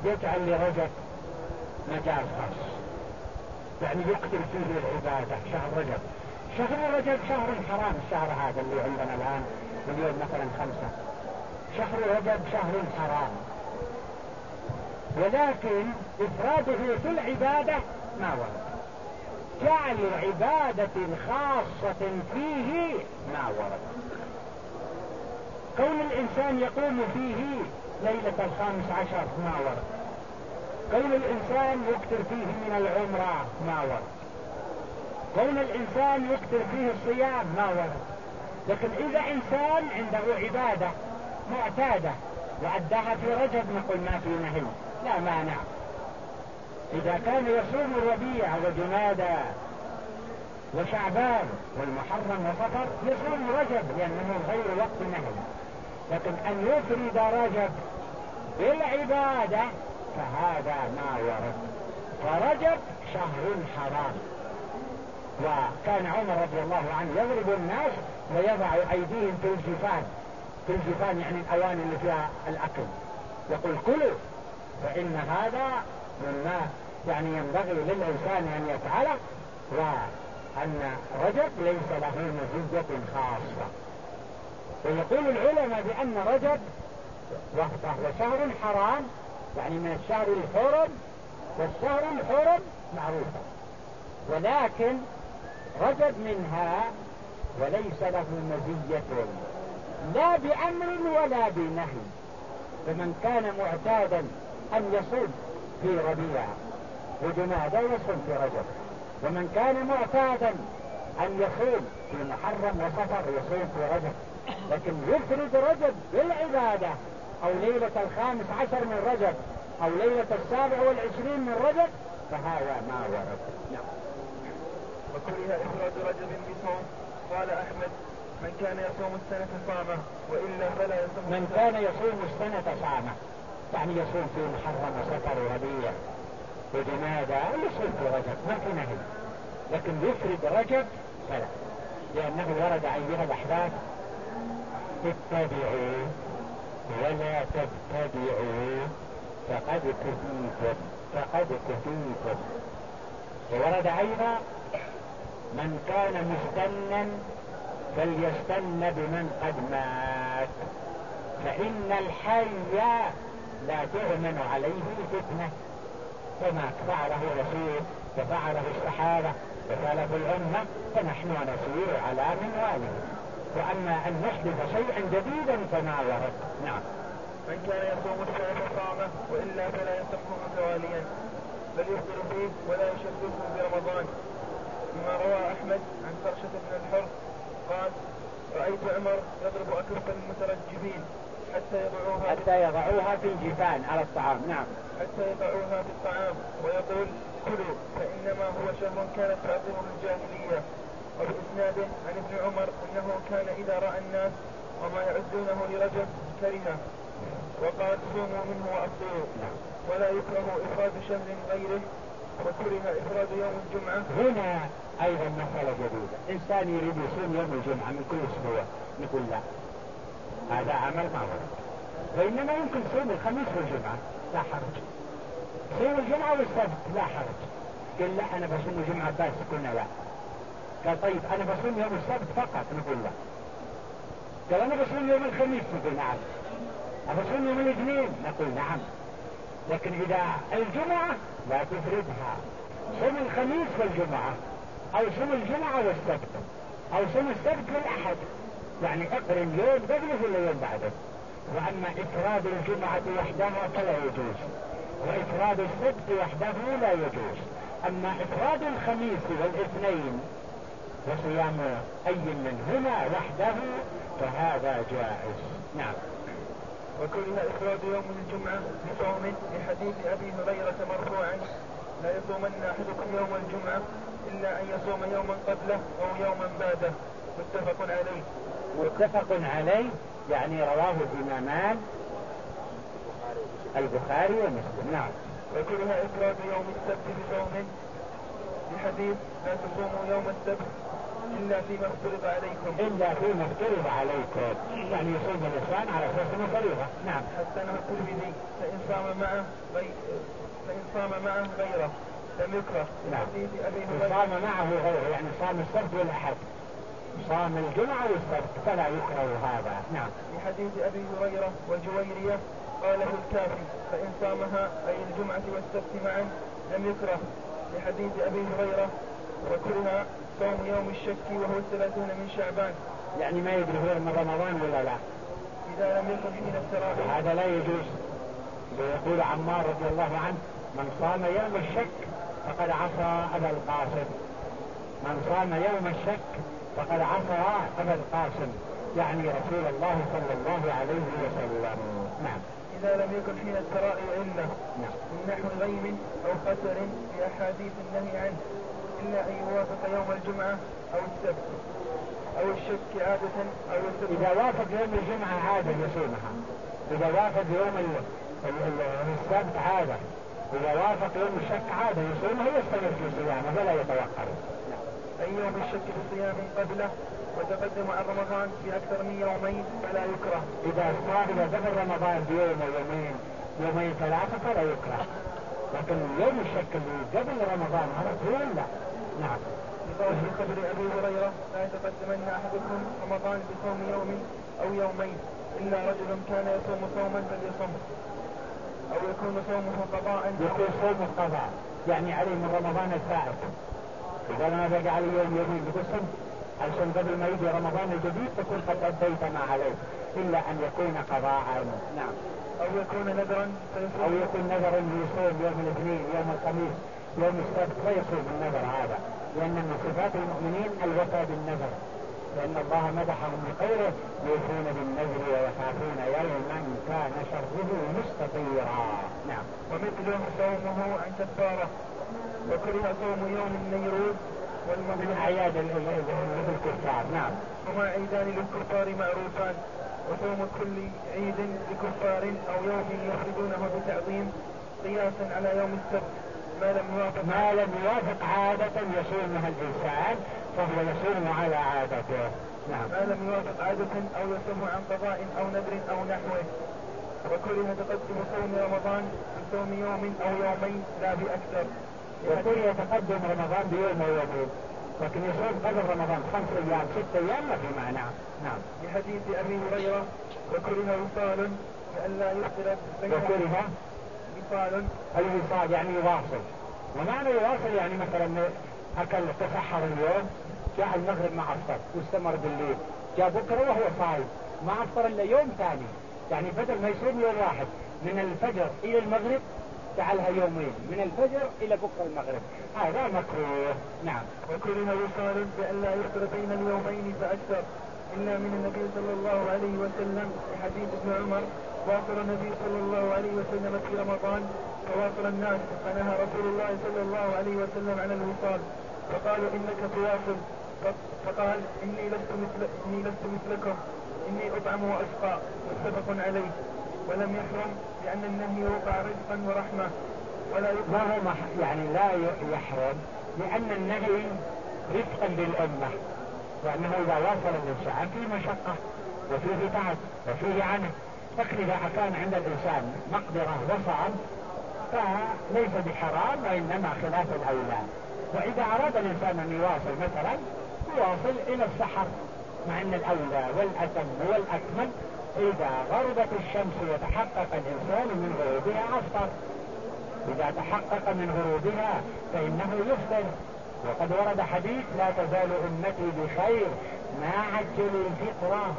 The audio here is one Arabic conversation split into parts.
يجعل لرجب مجال خاص، يعني يكثر فيه العبادة. شهر رجب، شهر رجب شهر حرام، الشهر هذا اللي عندنا الآن اليوم مثلا 5، شهر رجب شهر حرام، ولكن إفراده في العبادة ما ورد. جعل عبادة خاصة فيه ما ورد. كون الإنسان يقوم فيه ليلة 15 ما ورد. كون الإنسان يكثر فيه من العمرة ما ورد. كون الإنسان يكثر فيه الصيام ما ورد. لكن إذا إنسان عنده عبادة معتادة وأداها في رجب نقول ما في نهي، لا مانع. إذا كان يصوم الربيع وجمادى وشعبان والمحرم وصفر يصوم رجب لأنه غير وقت نهي. لكن أن يفرد رجب بالعبادة فهذا ما ورد. فرجب شهر حرام. وكان عمر رضي الله عنه يضرب الناس ويضع أيديهم في الجفان، في الجفان يعني الأواني اللي فيها الأكل، يقول كلوا، فإن هذا مما يعني ينبغي للإنسان أن يفعله، وأن رجب ليس له مزية خاصة. ويقول العلماء بأن رجب وهو شهر حرام، يعني من الشهر الحرم، والشهر الحرم معروفة، ولكن رجب منها وليس له مزية لا بأمر ولا بنهي. فمن كان معتادا أن يصوم في ربيع وجمادى يصوم في رجب، ومن كان معتادا أن يصوم في محرم وصفر يصوم في رجب. لكن يفرد رجب بالعبادة أو ليلة 15 من رجب أو ليلة 27 من رجب فهذا ما ورد. نعم. وكره إفراد رجب بصوم. قال أحمد من كان يصوم السنة صامه وإلا فلا يصوم. من كان يصوم السنة صامه، يعني يصوم في محرم وصفر وربيع وجمادى يصوم في رجب ما في نهي. لكن يفرد رجب فلا، لأنه ورد أيها الأحباب اتبعوا ولا تتبعوا فقد كفيتم، فقد كفيتم. وورد أيضا من كان مستنا فليستن بمن قد مات، فإن الحي لا تؤمن عليه فتنة. فما فعله رسول وفعله الصحابة وسلف الأمة فنحن نسير على منواله. وأما أن نحدث شيئا جديدا فما ورد. نعم. من كان يصوم السنة صامه وإلا فلا يصومه متواليا بل يفطر فيه ولا يشبهه برمضان. مما روى أحمد عن فرشة بن الحر قال رأيت عمر يضرب أكف المترجبين حتى يضعوها في الجفان على الطعام. نعم. حتى يضعوها في الطعام ويقول كلوا فإنما هو شهر كانت تعظمه الجاهلية. وبإسناده عن ابن عمر أنه كان إذا رأى الناس وما يعدونه لرجب كرهه وقال صوموا منه وأفطروا. ولا يكره إفراد شهر غيره وكره إفراد يوم الجمعة. هنا أيضا مسألة جديدة، إنسان يريد يصوم يوم الجمعة من كل أسبوع نقول لا، هذا عمل ما ورد. وإنما يمكن صوم الخميس والجمعة لا حرج، صوم الجمعة والسبت لا حرج. قل لا أنا بصوم الجمعة بس، قلنا لا. قال طيب أنا بصوم يوم السبت فقط، نقول لا. قال أنا بصوم يوم الخميس، نقول نعم. أبصوم يوم الاثنين، نقول نعم. لكن إذا الجمعة لا تفردها، صوم الخميس والجمعة أو صوم الجمعة والسبت أو صوم السبت والأحد، يعني اقرن يوم قبله ولا يوم بعده. وأما إفراد الجمعة وحدها فلا يجوز، وإفراد السبت وحده لا يجوز. أما إفراد الخميس والاثنين وصيام أي منهما وحده فهذا جائز. نعم. وكره إفراد يوم الجمعة بصوم لحديث أبي هريرة مرفوعا لا يصومن أحدكم يوم الجمعة إلا أن يصوم يوما قبله أو يوما بعده. متفق عليه. متفق عليه يعني رواه الإمامان البخاري ومسلم. نعم. وكره إفراد يوم السبت بصوم لحديث الحديث لا تصوموا يوم السبت إلا فيما افترض عليكم. إلا فيما افترض عليكم، يعني يصوم الإنسان على أساس انه فريضة. نعم. حسنه الترمذي فإن صام معه غيره لم يكره. نعم. حديث أبي هريرة صام معه غيره يعني صام السبت والأحد، صام الجمعة والسبت فلا يكره هذا. نعم. في حديث أبي هريرة وجويرية قاله الكافي فإن صامها أي الجمعة والسبت معا لم يكره. في حديث أبي هريرة وكره صوم يوم الشك وهو 30 من شعبان، يعني ما يدري هو من رمضان ولا لا، إذا لم يكن حين التراويح. هذا لا يجوز. ويقول عمار رضي الله عنه من صام يوم الشك فقد عصى أبا القاسم، من صام يوم الشك فقد عصى أبا القاسم، يعني رسول الله صلى الله عليه وسلم. نعم. إذا لم يكن حين التراءي علة من نحو غيم أو خسر في أحاديث النهي عنه إلا أن يوافق يوم الجمعة أو السبت أو الشك عادة أو السبت. إذا وافق يوم الجمعة عادة يصومها، إذا وافق يوم السبت عادة، إذا وافق يوم الشك عادة يصومها يستمر في صيامه ولا يتوقف. أي يوم الشك بصيام قبله وتقدم عن رمضان بأكثر من يومين فلا يكره. إذا دخل رمضان بيوم ويومين يومين ثلاثة فلا يكره، لكن يوم الشك اللي قبل رمضان على طول لا. نعم. لقول في خبر أبي هريرة لا يتقدمن أحدكم رمضان بصوم يوم أو يومين إلا رجل كان يصوم صوما فليصم أو يكون صومه قضاء. يكون صومه قضاء يعني عليه من رمضان الفائت، إذا ما بقى عليه يومين يقول صم عشان قبل ما يجي رمضان الجديد تكون قد أديت ما عليه، إلا أن يكون قضاء. نعم. أو يكون نذرا أو يكون نذرا يصوم يوم الاثنين يوم الخميس يوم السبت فيصوم النذر هذا، لأن من صفات المؤمنين الوفاء بالنذر، لأن الله مدحهم بقوله يوفون بالنذر ويخافون يوما كان شره مستطيرا. نعم. ومثله صومه عن كفارة. وكره صوم يوم النيروز من أعياد الكفار. نعم. وما عيدان للكفار معروفان، وصوم كل عيد لكفار أو يوم يفردونه بتعظيم قياسا على يوم السبت ما لم يوافق عادة يصومها الإنسان فهو يصوم على عادته. نعم. ما لم يوافق عادة أو يصوم عن قضاء أو نذر أو نحوه. وكره تقدم صوم رمضان بصوم يوم أو يومين لا بأكثر. وكره يتقدم رمضان بيوم أو يومين، لكن يصوم قبل رمضان 5 أيام 6 أيام ما في معنى. نعم. لحديث أبي هريرة وكره وصال لئلا يفطر. وكره وصال الوصال يعني يواصل، ومعنى يواصل يعني مثلا أكل تسحر اليوم جاء المغرب ما أفطر واستمر بالليل، جاء بكرة وهو صايم ما أفطر إلا يوم ثاني، يعني بدل ما يصوم يوم واحد من الفجر إلى المغرب جعلها يومين من الفجر إلى بكرة المغرب، هذا مكروه. نعم. وكره وصال بألا يفطر بين اليومين فأكثر إلا من النبي صلى الله عليه وسلم. في حديث ابن عمر واصل النبي صلى الله عليه وسلم في رمضان فواصل الناس فنهى رسول الله صلى الله عليه وسلم عن الوصال فقالوا إنك تواصل، فقال إني لست مثلكم إني أطعم وأسقى متفق عليه. ولم يحرم لأن النهي وقع رزقا ورحمة ولا ما هو يعني لا يحرم لأن النهي رفقا بالأمة، لأنه إذا واصل الإنسان فيه مشقة وفيه تعب وفيه عنه، لكن إذا كان عند الإنسان مقدرة وصام فليس بحرام وإنما خلاف الأولى. وإذا أراد الإنسان أن يواصل مثلا يواصل إلى السحر، مع أن الأولى والأتم والأكمل إذا غربت الشمس وتحقق الإنسان من غروبها أفطر، إذا تحقق من غروبها فإنه يفطر. وقد ورد حديث لا تزال أمتي بخير ما عجلوا الفطرة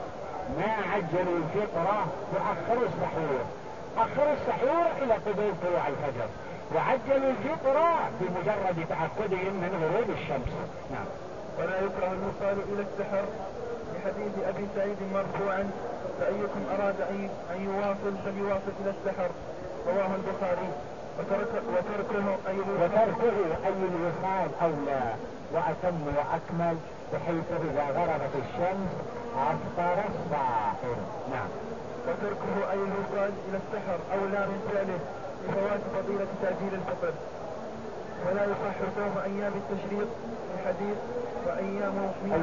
وأخروا السحور، أخروا السحور إلى قبيل طلوع الفجر وعجلوا الفطرة بمجرد تأكدهم من غروب الشمس. نعم. ولا يكره الوصال إلى السحر لحديث أبي سعيد مرفوعا فأيكم أراد أن يواصل فليواصل إلى السحر رواه البخاري. وتركه أي الوصال أولى وأتم وأكمل بحيث إذا غربت الشمس أفطر الساحر. نعم. وتركه أي الوصال إلى السحر أولى من فعله لفوات فضيلة تأجيل الفطر. ولا يصح صوم أيام التشريق الحديث وأيام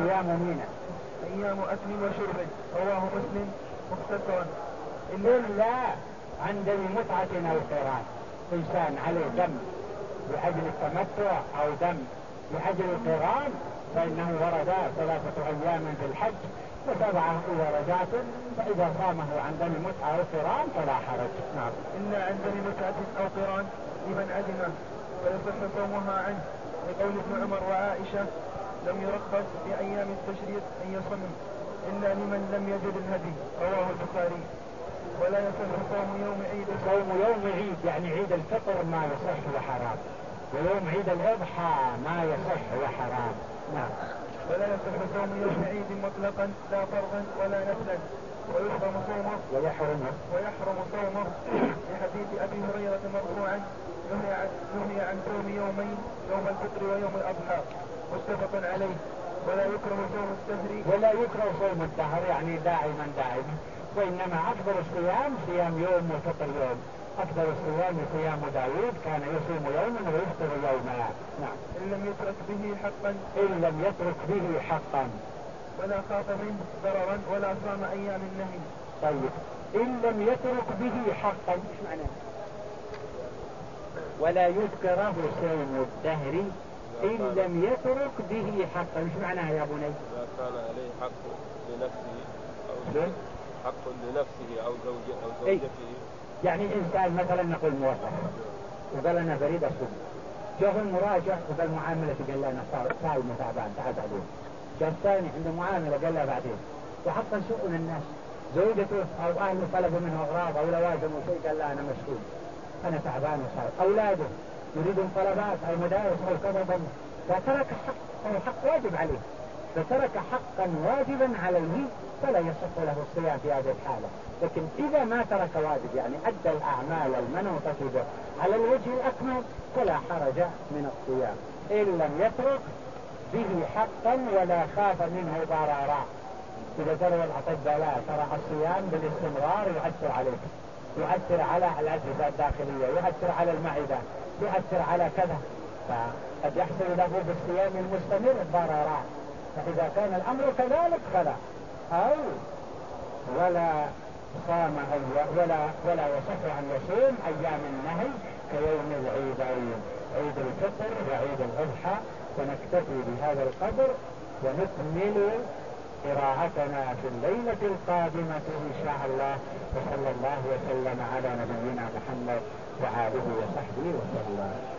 أيام أكل وشرب. رواه مسلم مختصرا. إلا عند متعة أو قران، إنسان عليه دم لأجل التمتع أو دم لأجل القران فإنه ورد 3 أيام في الحج و7 إذا رجعت، فإذا صامه عن دم متعة أو قران فلا حرج. نعم. إلا عن دم متعة أو قران لمن أدمه فيصح صومها عنه، لقول ابن عمر وعائشة لم يرخص في أيام التشريق أن يصم إلا لمن لم يجد الهدي. رواه البخاري. ولا يصح صوم يوم عيد. صوم يوم عيد يعني عيد الفطر ما يصح وحرام، ويوم عيد الأضحى ما يصح وحرام. نعم. ولا يصح صوم يوم عيد مطلقا لا فرضا ولا نفلا، ويحرم صومه ويحرم صومه لحديث أبي هريرة مرفوعا نهي عن صوم يومين، يوم الفطر ويوم الأضحى، متفق عليه. ولا يكره صوم الدهر يعني دائما وإنما أفضل الصيام صيام يوم وفطر يوم. أفضل الصيام صيام داود كان يصوم يوما ويفطر يوما. نعم. إن لم يترك به حقا ولا خاف منه ضررا ولا صام أيام النهي. طيب، إن لم يترك به حقا ايش معناه؟ ولا يذكره صوم الدهر إن لم يترك به حقا، ايش معناه يا بني؟ إذا كان عليه حق لنفسه أو زوجته. يعني إنسان مثلا نقول موظف وقال أنا بريد أصوم، جاء المراجع وقال معاملة قال له أنا صايم تعبان تعال بعدين، جاء الثاني عنده معاملة قال له بعدين، وحقا شؤون الناس زوجته أو أهله طلبوا منه أغراض أو لوازم وشيء قال لا أنا مشغول أنا تعبان وصايم، أولاده يريدون طلبات أو مدارس أو كذا فترك حق واجب عليه، فترك حقا واجبا عليه فلا يصح له الصيام في هذه الحالة. لكن إذا ما ترك واجب يعني أدى الأعمال المنوطة به على الوجه الأكمل فلا حرج من الصيام إن لم يترك به حقا ولا خاف منه ضررا. إذا ترى الأطباء لا ترى الصيام بالاستمرار يؤثر عليك، يؤثر على الأجهزة الداخلية، يؤثر على المعدة، يؤثر على كذا، فقد يحصل له بالصيام المستمر ضررا. فإذا كان الأمر كذلك فلا، أو ولا صام ولا يصح أن يصوم أيام النهي كيوم العيدين عيد الفطر وعيد الأضحى. ونكتفي بهذا القدر ونكمل قراءتنا في الليلة القادمة إن شاء الله. وصلى الله وسلم على نبينا محمد وآله وصحبه وسلم.